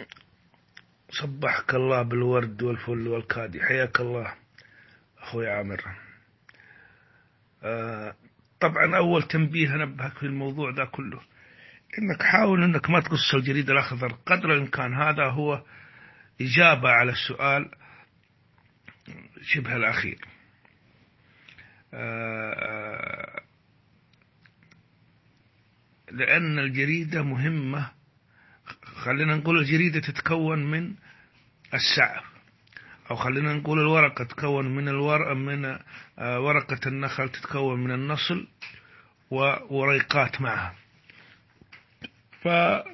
صبحك الله بالورد والفل والكادي، حياك الله أخوي عامر. طبعا أول تنبيه أنبهك في الموضوع ذا كله، إنك حاول إنك ما تقص الجريد الأخضر قدر الإمكان. هذا هو إجابة على السؤال شبه الأخير. لأن الجريدة مهمة. خلينا نقول الجريدة تتكون من السعف، أو خلينا نقول الورقة تتكون من ورقة النخل تتكون من النصل ووريقات معها. ف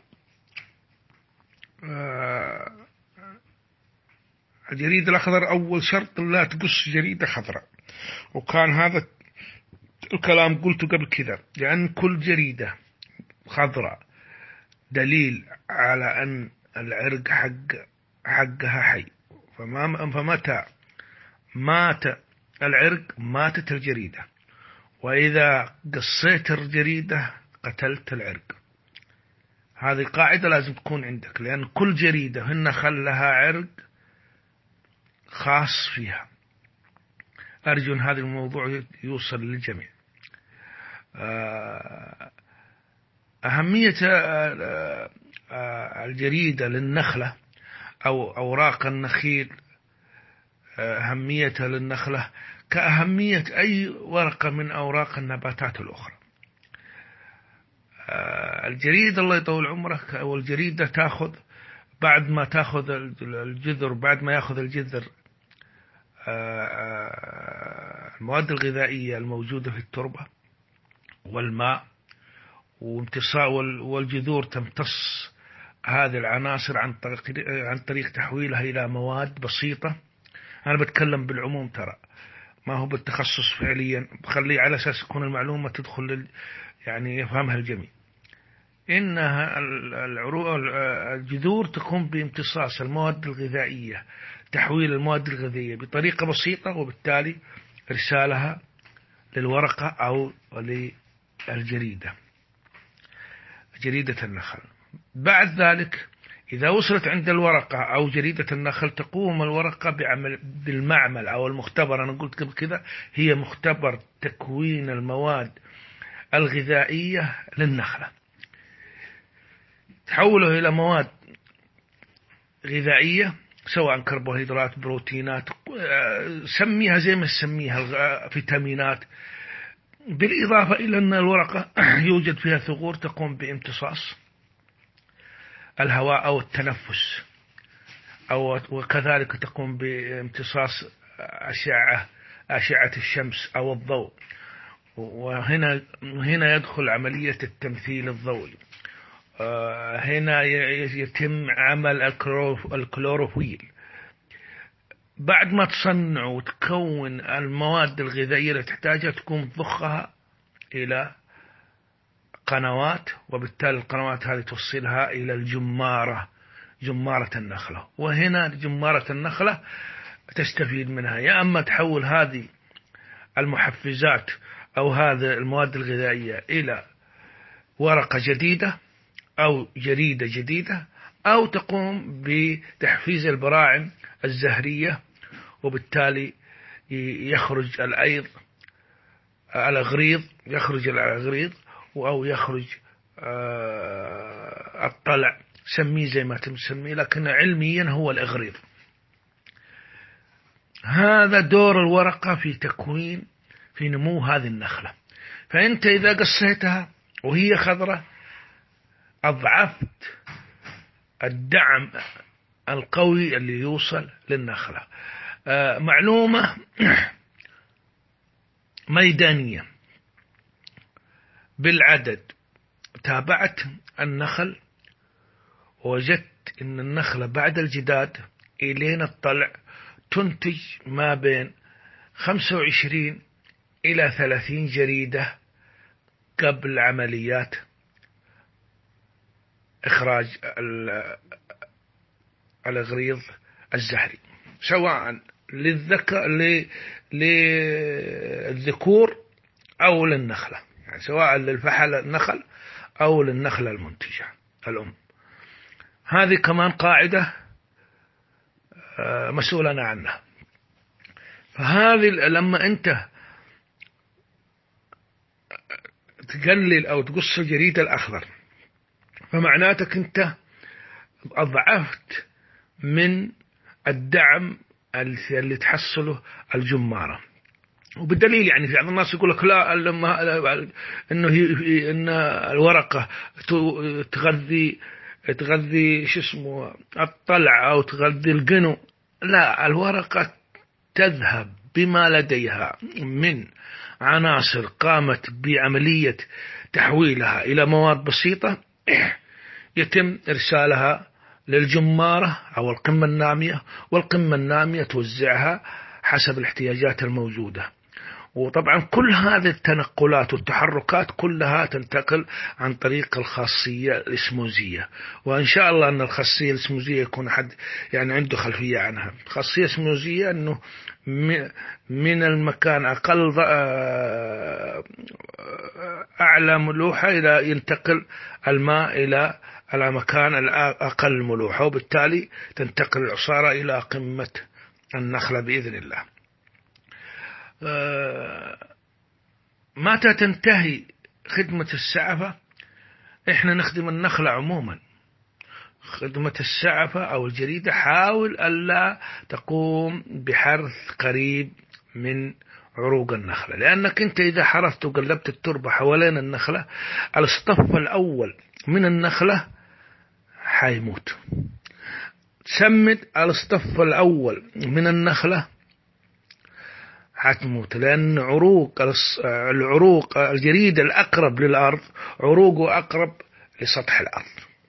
الجريد الأخضر أول شرط لا تقص جريدة خضراء، وكان هذا الكلام قلته قبل كذا، لأن كل جريدة خضراء دليل على أن العرق حقها حي. فمتى مات العرق ماتت الجريدة، وإذا قصيت الجريدة قتلت العرق. هذه قاعدة لازم تكون عندك، لأن كل جريدة هن خلها عرق خاص فيها. أرجو أن هذا الموضوع يوصل للجميع. أهمية الجريدة للنخلة أو أوراق النخيل، أهميتها للنخلة كأهمية أي ورقة من أوراق النباتات الأخرى. الجريدة الله يطول عمرك، أو الجريدة تأخذ بعد ما تأخذ الجذر، بعد ما يأخذ الجذر المواد الغذائية الموجودة في التربة والماء والجذور تمتص هذه العناصر عن طريق تحويلها إلى مواد بسيطة. أنا بتكلم بالعموم، ترى ما هو بالتخصص فعليا، بخليه على أساس تكون المعلومة تدخل يعني يفهمها الجميع. إنها الجذور تقوم بامتصاص المواد الغذائية، تحويل المواد الغذائية بطريقة بسيطة، وبالتالي إرسالها للورقة أو للجريدة، جريدة النخل. بعد ذلك إذا وصلت عند الورقة أو جريدة النخل، تقوم الورقة بالمعمل أو المختبر. أنا قلت قبل كذا هي مختبر تكوين المواد الغذائية للنخلة، تحوله إلى مواد غذائية سواء كربوهيدرات، بروتينات، سميها زي ما تسميها، فيتامينات. بالإضافة إلى أن الورقة يوجد فيها ثغور تقوم بامتصاص الهواء أو التنفس، وكذلك تقوم بامتصاص أشعة الشمس أو الضوء. وهنا يدخل عملية التمثيل الضوئي. هنا يتم عمل الكلوروفيل. بعد ما تصنع وتكون المواد الغذائية اللي تحتاجها، تقوم تضخها إلى قنوات، وبالتالي القنوات هذه توصلها إلى جمارة النخلة. وهنا جمارة النخلة تستفيد منها، يا أما تحول هذه المحفزات أو هذه المواد الغذائية إلى ورقة جديدة أو جريدة جديدة، أو تقوم بتحفيز البراعم الزهرية، وبالتالي يخرج الأغريض أو يخرج الطلع، سميه زي ما تسميه، لكن علميا هو الأغريض. هذا دور الورقة في نمو هذه النخلة. فأنت إذا قصيتها وهي خضرة أضعفت الدعم القوي اللي يوصل للنخلة. معلومة ميدانية بالعدد، تابعت النخل ووجدت أن النخلة بعد الجداد إلين الطلع تنتج ما بين 25 إلى 30 جريدة قبل عمليات إخراج الأغريض الزهري، سواء للذكور أو للنخلة، يعني سواء للفحل النخل أو للنخلة المنتجة الأم. هذه كمان قاعدة مسؤولنا عنها. فهذه لما أنت تقلل أو تقص الجريد الأخضر فمعناتك أنت أضعفت من الدعم اللي تحصله الجمارة. وبالدليل يعني في بعض الناس يقول لك لا إن الورقة تغذي شو اسمه الطلع أو تغذي القنو. لا، الورقة تذهب بما لديها من عناصر قامت بعملية تحويلها إلى مواد بسيطة يتم إرسالها للجمارة أو القمة النامية، والقمة النامية توزعها حسب الاحتياجات الموجودة. وطبعا كل هذه التنقلات والتحركات كلها تنتقل عن طريق الخاصية الإسموزية. وإن شاء الله أن الخاصية الإسموزية يكون حد يعني عنده خلفية عنها. الخاصية الإسموزية أنه من المكان أعلى ملوحة إلى ينتقل الماء إلى المكان الأقل ملوحة، وبالتالي تنتقل العصارة إلى قمة النخلة بإذن الله. متى تنتهي خدمة السعفة؟ إحنا نخدم النخلة عموما. خدمة السعفة أو الجريدة حاول ألا تقوم بحرث قريب من عروق النخلة، لأنك أنت إذا حرثت وقلبت التربة حوالين النخلة الصف الأول من النخلة حيموت. تسمد الصف الأول من النخلة حتموت، لأن العروق الجريدة الأقرب للأرض عروقه أقرب لسطح الأرض.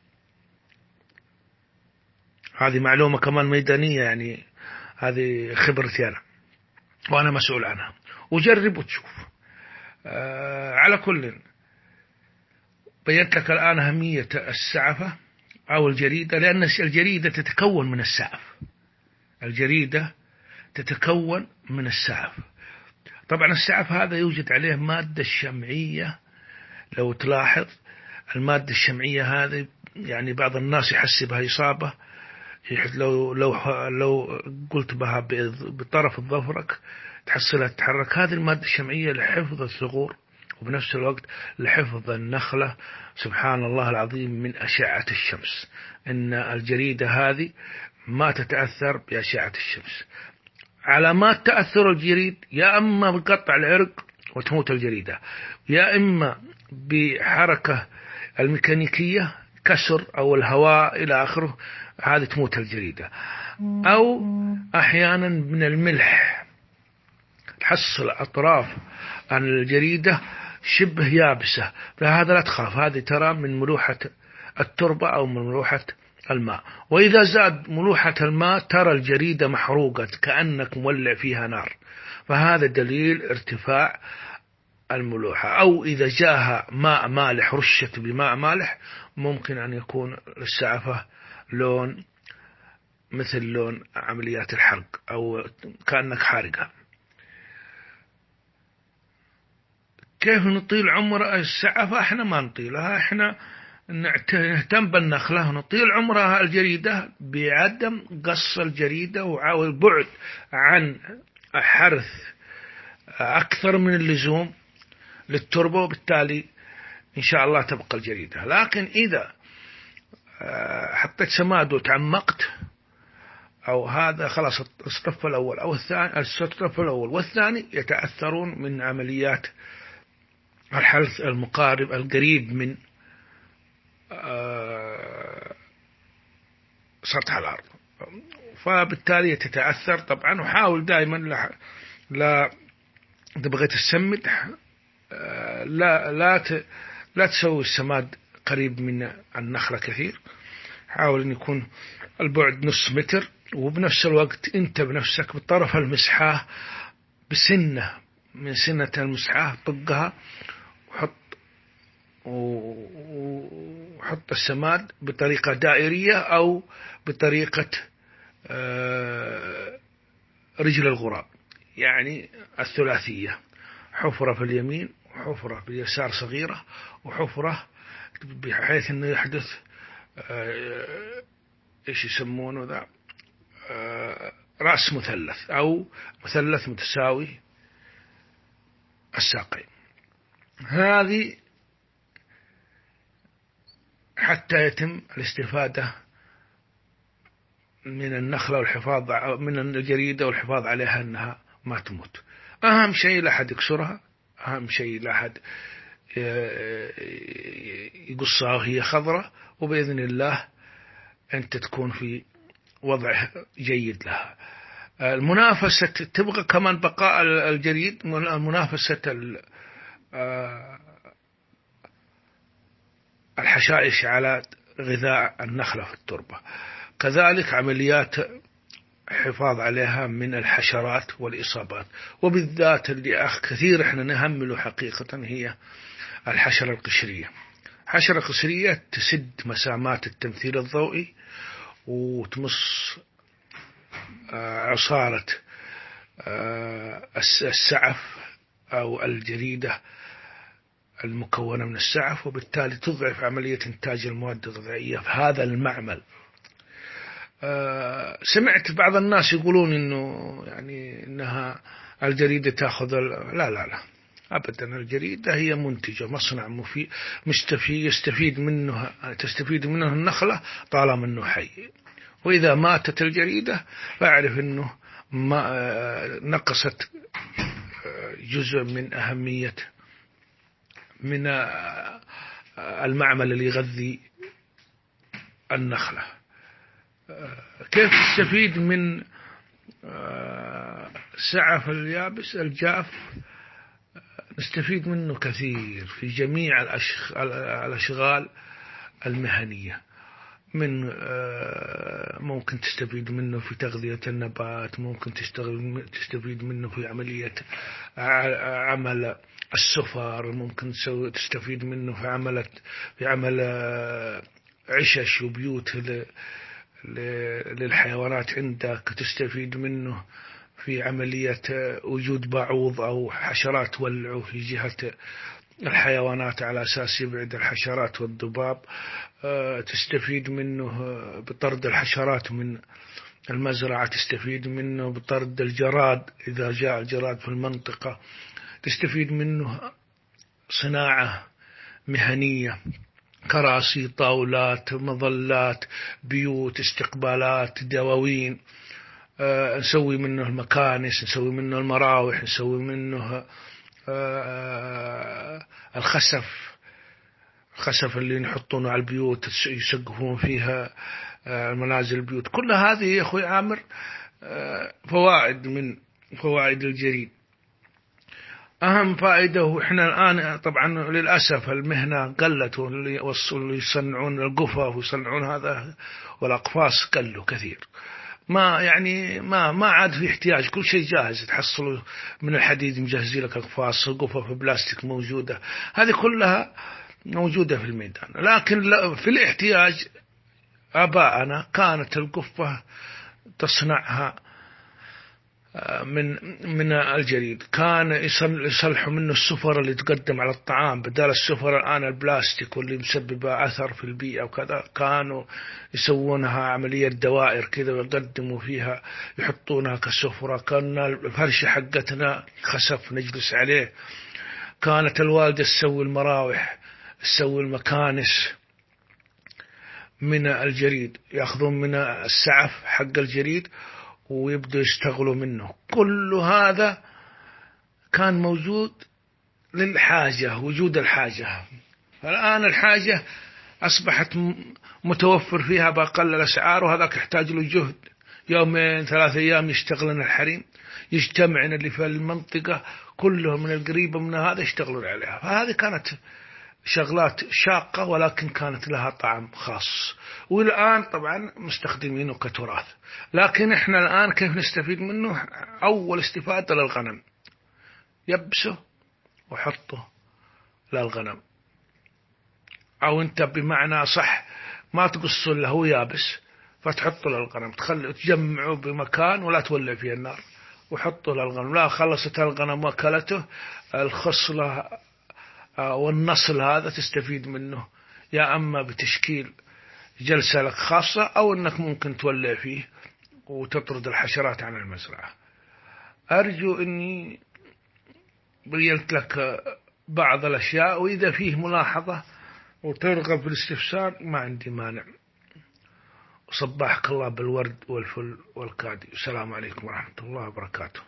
هذه معلومة كمان ميدانية، يعني هذه خبرتي أنا وأنا مسؤول عنها، وجرب وتشوف. على كل بينت لك الآن أهمية السعفة أو الجريدة، لأن الجريدة تتكون من السعف. الجريدة تتكون من السعف. طبعا السعف هذا يوجد عليه مادة الشمعية. لو تلاحظ المادة الشمعية هذه يعني بعض الناس يحسبها إصابة، لو قلت بها بطرف ظفرك تحصلها تتحرك. هذه المادة الشمعية لحفظ الثغور وبنفس الوقت لحفظ النخلة سبحان الله العظيم من أشعة الشمس. إن الجريدة هذه ما تتأثر بأشعة الشمس. علامات تأثر الجريد يا إما بقطع العرق وتموت الجريدة، يا إما بحركة الميكانيكية كسر أو الهواء إلى آخره، هذه تموت الجريدة. أو أحيانا من الملح تحصل أطراف الجريدة شبه يابسة، فهذا لا تخاف، هذه ترى من ملوحة التربة أو من ملوحة الماء. وإذا زاد ملوحة الماء ترى الجريدة محروقة كأنك مولع فيها نار، فهذا دليل ارتفاع الملوحة. أو إذا جاءها ماء مالح رشت بماء مالح ممكن أن يكون السعفة لون مثل لون عمليات الحرق أو كأنك حارقها. كيف نطيل عمر السعفة؟ احنا ما نطيلها، احنا نهتم بالنخلة نطيل عمرها الجريدة بعدم قص الجريدة والبعد عن حرث أكثر من اللزوم للتربة، وبالتالي إن شاء الله تبقى الجريدة. لكن إذا حطيت سماد وتعمقت أو هذا خلاص الصف الأول أو الثاني، الصف الأول والثاني يتأثرون من عمليات الحرث المقارب القريب من سطح الأرض، فبالتالي تتأثر طبعا. وحاول دائما لا إذا بغيت تسمد لا تسوي السماد قريب من النخلة كثير. حاول أن يكون البعد نص متر، وبنفس الوقت أنت بنفسك بالطرف المسحاه بسنة من سنة المسحاه طقها وحط السماد بطريقة دائرية أو بطريقة رجل الغراب، يعني الثلاثية، حفرة في اليمين وحفرة في اليسار صغيرة وحفرة بحيث أنه يحدث إيش يسمونه ذا، رأس مثلث أو مثلث متساوي الساقين. هذه حتى يتم الاستفادة من النخلة والحفاظ من الجريدة والحفاظ عليها أنها ما تموت. أهم شيء لا أحد يكسرها، أهم شيء لا أحد يقصها وهي خضرة، وبإذن الله أنت تكون في وضع جيد لها. المنافسة تبغى كمان بقاء الجريد، منافسة الحشائش على غذاء النخلة في التربة، كذلك عمليات حفاظ عليها من الحشرات والإصابات، وبالذات اللي كثير احنا نهمله حقيقة هي الحشرة القشرية. حشرة قشرية تسد مسامات التمثيل الضوئي وتمص عصارة السعف أو الجريدة المكونة من السعف، وبالتالي تضعف عملية إنتاج المواد الغذائية في هذا المعمل. سمعت بعض الناس يقولون إنه يعني إنها الجريدة تأخذ لا لا لا أبدا. الجريدة هي منتجة، مصنع مفيد يستفيد منه، تستفيد منه النخلة طالما أنه حي. وإذا ماتت الجريدة فأعرف أنه ما نقصت جزء من أهمية من المعمل اللي يغذي النخلة. كيف تستفيد من سعف اليابس الجاف؟ نستفيد منه كثير في جميع الأشغال المهنية. من ممكن تستفيد منه في تغذية النبات، ممكن تستفيد منه في عملية عمل السفر، ممكن تستفيد منه في عمل عشش وبيوت للحيوانات عندك، تستفيد منه في عملية وجود بعوض أو حشرات تولعه في جهة الحيوانات على أساس يبعد الحشرات والذباب. تستفيد منه بطرد الحشرات من المزرعة، تستفيد منه بطرد الجراد إذا جاء الجراد في المنطقة، تستفيد منه صناعة مهنية، كراسي، طاولات، مظلات، بيوت، استقبالات، دواوين. نسوي منه المكانس، نسوي منه المراوح، نسوي منه الخسف اللي نحطونه على البيوت يسقفون فيها المنازل البيوت. كل هذه يا أخوي عامر فوائد من فوائد الجريد. أهم فائدة، وإحنا الآن طبعا للأسف المهنة قلت، واللي يصنعون القفا ويصنعون هذا والأقفاص قلوا كثير. ما عاد في احتياج، كل شيء جاهز، تحصلوا من الحديد مجهزين لك أقفاص، القفا في بلاستيك موجودة، هذه كلها موجودة في الميدان. لكن في الاحتياج آباءنا كانت القفة تصنعها من الجريد، كان يصلحوا منه السفر اللي تقدم على الطعام بدل السفر الآن البلاستيك واللي مسببة أثر في البيئة وكذا. كانوا يسوونها عملية دوائر كذا ويقدموا فيها، يحطونها كسفرة. كان الفرشة حقتنا خسف نجلس عليه. كانت الوالدة تسوي المراوح، تسوي المكانس من الجريد، يأخذون من السعف حق الجريد ويبدأوا يشتغلوا منه. كل هذا كان موجود للحاجة، وجود الحاجة. الآن الحاجة أصبحت متوفر فيها بأقل الأسعار، وهذاك يحتاج له جهد، 2-3 أيام يشتغلن الحريم، يجتمعن اللي في المنطقة كلهم من القريبة من هذا يشتغلون عليها. فهذه كانت شغلات شاقة ولكن كانت لها طعم خاص، والآن طبعا مستخدمينه كتراث. لكن احنا الآن كيف نستفيد منه؟ أول استفادة للغنم، يبسه وحطه للغنم، أو أنت بمعنى صح ما تقصه له هو يابس فتحطه للغنم، تجمعه بمكان ولا تولع فيه النار وحطه للغنم. لا، خلصت الغنم وكلته، الخصلة والنصل هذا تستفيد منه يا أما بتشكيل جلسة لك خاصة، أو أنك ممكن تولع فيه وتطرد الحشرات عن المزرعة. أرجو أني بينت لك بعض الأشياء، وإذا فيه ملاحظة وترغب بالاستفسار ما عندي مانع. وصباحك الله بالورد والفل والكادي. السلام عليكم ورحمة الله وبركاته.